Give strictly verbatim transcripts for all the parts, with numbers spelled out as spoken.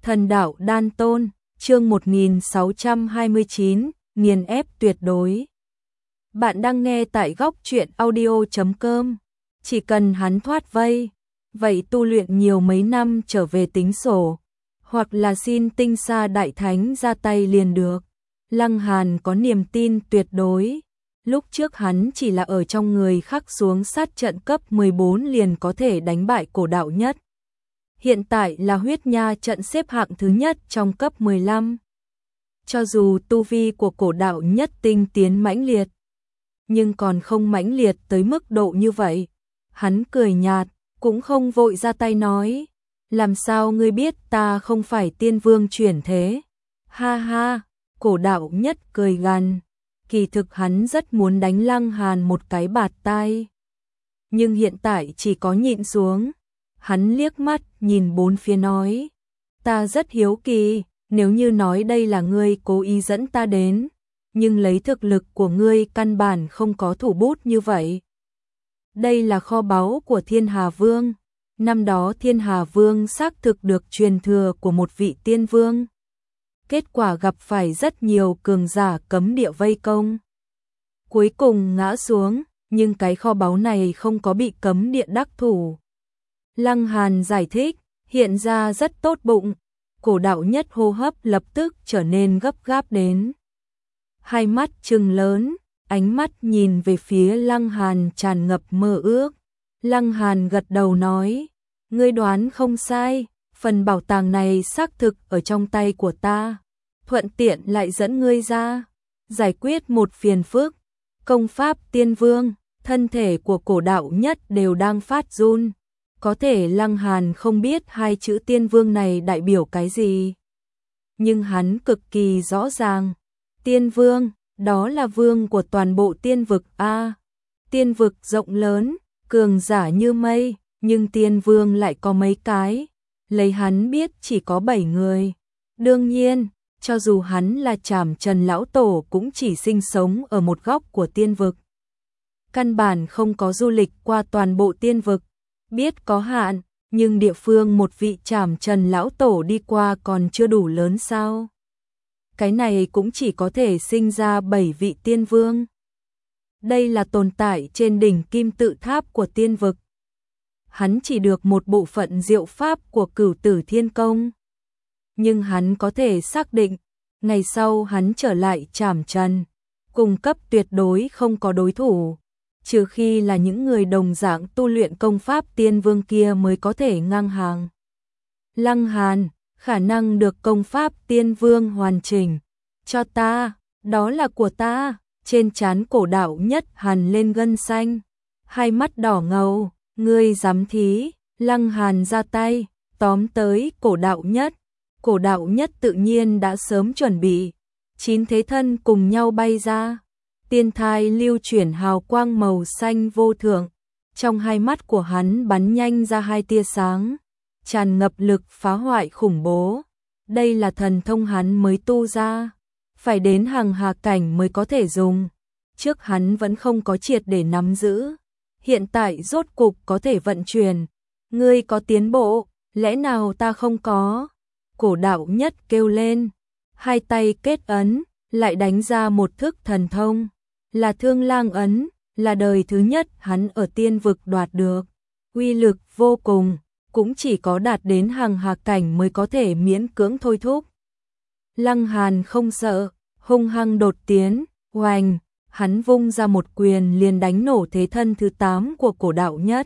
Thần đạo đan tôn, chương một nghìn sáu trăm hai mươi chín, nghiền ép tuyệt đối. Bạn đang nghe tại góc truyện audio chấm com. Chỉ cần hắn thoát vây, vậy tu luyện nhiều mấy năm trở về tính sổ, hoặc là xin tinh sa đại thánh ra tay liền được. Lăng Hàn có niềm tin tuyệt đối. Lúc trước hắn chỉ là ở trong người khắc xuống sát trận cấp mười bốn liền có thể đánh bại cổ đạo nhất. Hiện tại là huyết nha trận xếp hạng thứ nhất trong cấp mười lăm. Cho dù tu vi của cổ đạo nhất tinh tiến mãnh liệt, nhưng còn không mãnh liệt tới mức độ như vậy. Hắn cười nhạt, cũng không vội ra tay nói, làm sao ngươi biết ta không phải tiên vương chuyển thế? Ha ha, cổ đạo nhất cười gằn, kỳ thực hắn rất muốn đánh Lăng Hàn một cái bạt tai. Nhưng hiện tại chỉ có nhịn xuống. Hắn liếc mắt nhìn bốn phía nói, ta rất hiếu kỳ, nếu như nói đây là ngươi cố ý dẫn ta đến, nhưng lấy thực lực của ngươi căn bản không có thủ bút như vậy. Đây là kho báu của Thiên Hà Vương, năm đó Thiên Hà Vương xác thực được truyền thừa của một vị tiên vương. Kết quả gặp phải rất nhiều cường giả cấm địa vây công. Cuối cùng ngã xuống, nhưng cái kho báu này không có bị cấm địa đắc thủ. Lăng Hàn giải thích, hiện ra rất tốt bụng, cổ đạo nhất hô hấp lập tức trở nên gấp gáp đến. Hai mắt trừng lớn, ánh mắt nhìn về phía Lăng Hàn tràn ngập mơ ước. Lăng Hàn gật đầu nói, ngươi đoán không sai, phần bảo tàng này xác thực ở trong tay của ta. Thuận tiện lại dẫn ngươi ra, giải quyết một phiền phức. Công pháp tiên vương, thân thể của cổ đạo nhất đều đang phát run. Có thể Lăng Hàn không biết hai chữ tiên vương này đại biểu cái gì. Nhưng hắn cực kỳ rõ ràng. Tiên vương, đó là vương của toàn bộ tiên vực A. Tiên vực rộng lớn, cường giả như mây, nhưng tiên vương lại có mấy cái. Lấy hắn biết chỉ có bảy người. Đương nhiên, cho dù hắn là Trảm Trần Lão Tổ cũng chỉ sinh sống ở một góc của tiên vực. Căn bản không có du lịch qua toàn bộ tiên vực. Biết có hạn, nhưng địa phương một vị Trảm Trần Lão Tổ đi qua còn chưa đủ lớn sao? Cái này cũng chỉ có thể sinh ra bảy vị tiên vương. Đây là tồn tại trên đỉnh kim tự tháp của tiên vực. Hắn chỉ được một bộ phận diệu pháp của Cửu Tử Thiên Công. Nhưng hắn có thể xác định, ngày sau hắn trở lại Trảm Trần, cung cấp tuyệt đối không có đối thủ. Trừ khi là những người đồng dạng tu luyện công pháp tiên vương kia mới có thể ngang hàng. Lăng Hàn, khả năng được công pháp tiên vương hoàn chỉnh. Cho ta, đó là của ta. Trên trán cổ đạo nhất hằn lên gân xanh. Hai mắt đỏ ngầu, ngươi dám thí. Lăng Hàn ra tay, tóm tới cổ đạo nhất. Cổ đạo nhất tự nhiên đã sớm chuẩn bị. Chín thế thân cùng nhau bay ra. Tiên thai lưu chuyển hào quang màu xanh vô thượng, trong hai mắt của hắn bắn nhanh ra hai tia sáng, tràn ngập lực phá hoại khủng bố. Đây là thần thông hắn mới tu ra, phải đến hàng hà cảnh mới có thể dùng. Trước hắn vẫn không có triệt để nắm giữ, hiện tại rốt cục có thể vận chuyển. Ngươi có tiến bộ, lẽ nào ta không có? Cổ đạo nhất kêu lên, hai tay kết ấn, lại đánh ra một thức thần thông. Là Thương Lang ấn, là đời thứ nhất hắn ở tiên vực đoạt được. Uy lực vô cùng, cũng chỉ có đạt đến hàng hà cảnh mới có thể miễn cưỡng thôi thúc. Lăng Hàn không sợ, hung hăng đột tiến, oành, hắn vung ra một quyền liền đánh nổ thế thân thứ tám của cổ đạo nhất.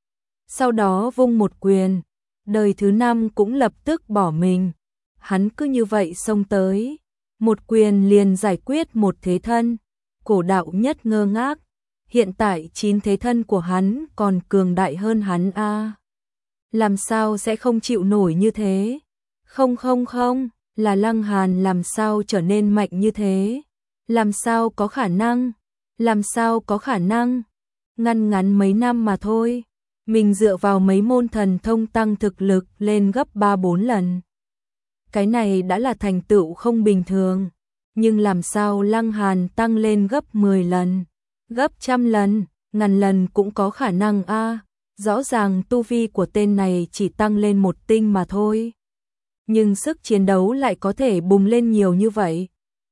Sau đó vung một quyền, đời thứ năm cũng lập tức bỏ mình. Hắn cứ như vậy xông tới, một quyền liền giải quyết một thế thân. Cổ đạo nhất ngơ ngác, hiện tại chín thế thân của hắn còn cường đại hơn hắn a. À. Làm sao sẽ không chịu nổi như thế? Không không không, là Lăng Hàn làm sao trở nên mạnh như thế? Làm sao có khả năng? Làm sao có khả năng? Ngăn ngắn mấy năm mà thôi, mình dựa vào mấy môn thần thông tăng thực lực lên gấp ba bốn lần. Cái này đã là thành tựu không bình thường. Nhưng làm sao Lăng Hàn tăng lên gấp mười lần, gấp trăm lần, ngàn lần cũng có khả năng a. À, rõ ràng tu vi của tên này chỉ tăng lên một tinh mà thôi. nhưng sức chiến đấu lại có thể bùng lên nhiều như vậy.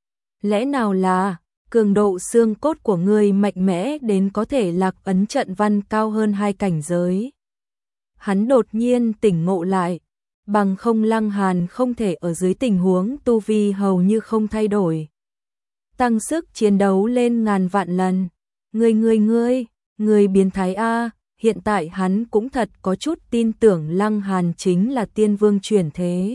Lẽ nào là cường độ xương cốt của ngươi mạnh mẽ đến có thể lạc ấn trận văn cao hơn hai cảnh giới? Hắn đột nhiên tỉnh ngộ lại, bằng không Lăng Hàn không thể ở dưới tình huống tu vi hầu như không thay đổi, tăng sức chiến đấu lên ngàn vạn lần. Ngươi ngươi ngươi, ngươi biến thái a, hiện tại hắn cũng thật có chút tin tưởng Lăng Hàn chính là tiên vương chuyển thế.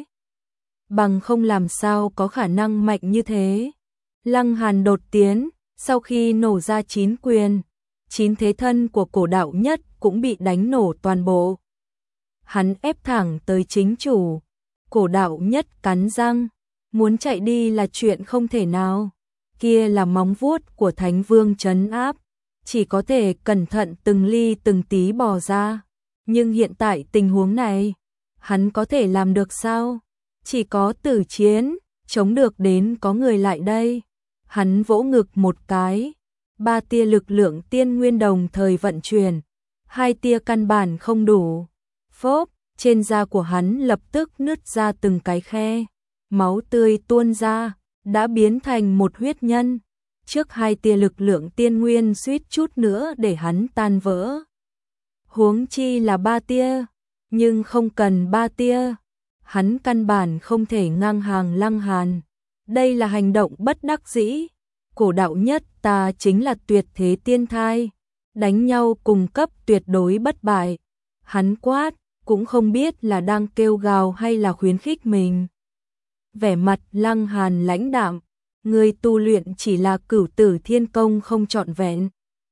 Bằng không làm sao có khả năng mạnh như thế. Lăng Hàn đột tiến, sau khi nổ ra chín quyền, chín thế thân của cổ đạo nhất cũng bị đánh nổ toàn bộ. Hắn ép thẳng tới chính chủ, cổ đạo nhất cắn răng, muốn chạy đi là chuyện không thể nào. Kia là móng vuốt của Thánh Vương trấn áp, chỉ có thể cẩn thận từng ly từng tí bò ra. Nhưng hiện tại tình huống này, hắn có thể làm được sao? Chỉ có tử chiến, chống được đến có người lại đây. Hắn vỗ ngực một cái, ba tia lực lượng tiên nguyên đồng thời vận chuyển, hai tia căn bản không đủ. Phốp, trên da của hắn lập tức nứt ra từng cái khe, máu tươi tuôn ra, đã biến thành một huyết nhân. Trước hai tia lực lượng tiên nguyên suýt chút nữa để hắn tan vỡ. Huống chi là ba tia, nhưng không cần ba tia, hắn căn bản không thể ngang hàng Lăng Hàn. Đây là hành động bất đắc dĩ. Cổ đạo nhất ta chính là tuyệt thế tiên thai, đánh nhau cùng cấp tuyệt đối bất bại. Hắn quát, cũng không biết là đang kêu gào hay là khuyến khích mình. Vẻ mặt Lăng Hàn lãnh đạm, người tu luyện chỉ là cửu tử thiên công không trọn vẹn,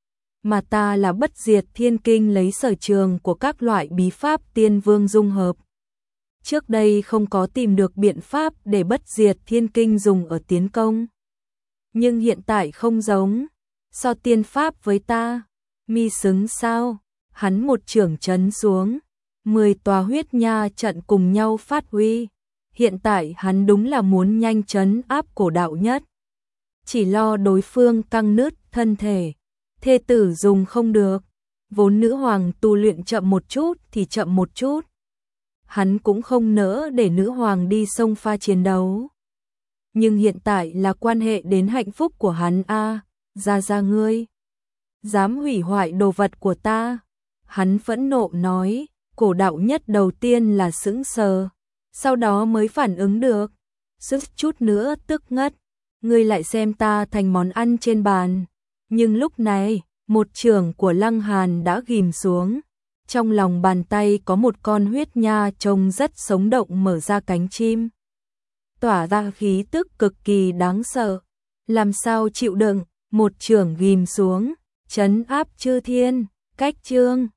mà ta là bất diệt thiên kinh lấy sở trường của các loại bí pháp tiên vương dung hợp. Trước đây không có tìm được biện pháp để bất diệt thiên kinh dùng ở tiến công. Nhưng hiện tại không giống, so tiên pháp với ta, mi xứng sao? Hắn một chưởng chấn xuống, mười tòa huyết nha trận cùng nhau phát huy. Hiện tại hắn đúng là muốn nhanh chấn áp cổ đạo nhất. Chỉ lo đối phương căng nứt thân thể, thê tử dùng không được. Vốn nữ hoàng tu luyện chậm một chút thì chậm một chút. Hắn cũng không nỡ để nữ hoàng đi xông pha chiến đấu. Nhưng hiện tại là quan hệ đến hạnh phúc của hắn a, ra ra ngươi. Dám hủy hoại đồ vật của ta. Hắn phẫn nộ nói, cổ đạo nhất đầu tiên là sững sờ, sau đó mới phản ứng được. Sức chút nữa tức ngất, ngươi lại xem ta thành món ăn trên bàn. Nhưng lúc này, một chưởng của Lăng Hàn đã ghim xuống. Trong lòng bàn tay có một con huyết nha trông rất sống động mở ra cánh chim, tỏa ra khí tức cực kỳ đáng sợ. Làm sao chịu đựng, một chưởng ghim xuống, trấn áp chư thiên, cách chương.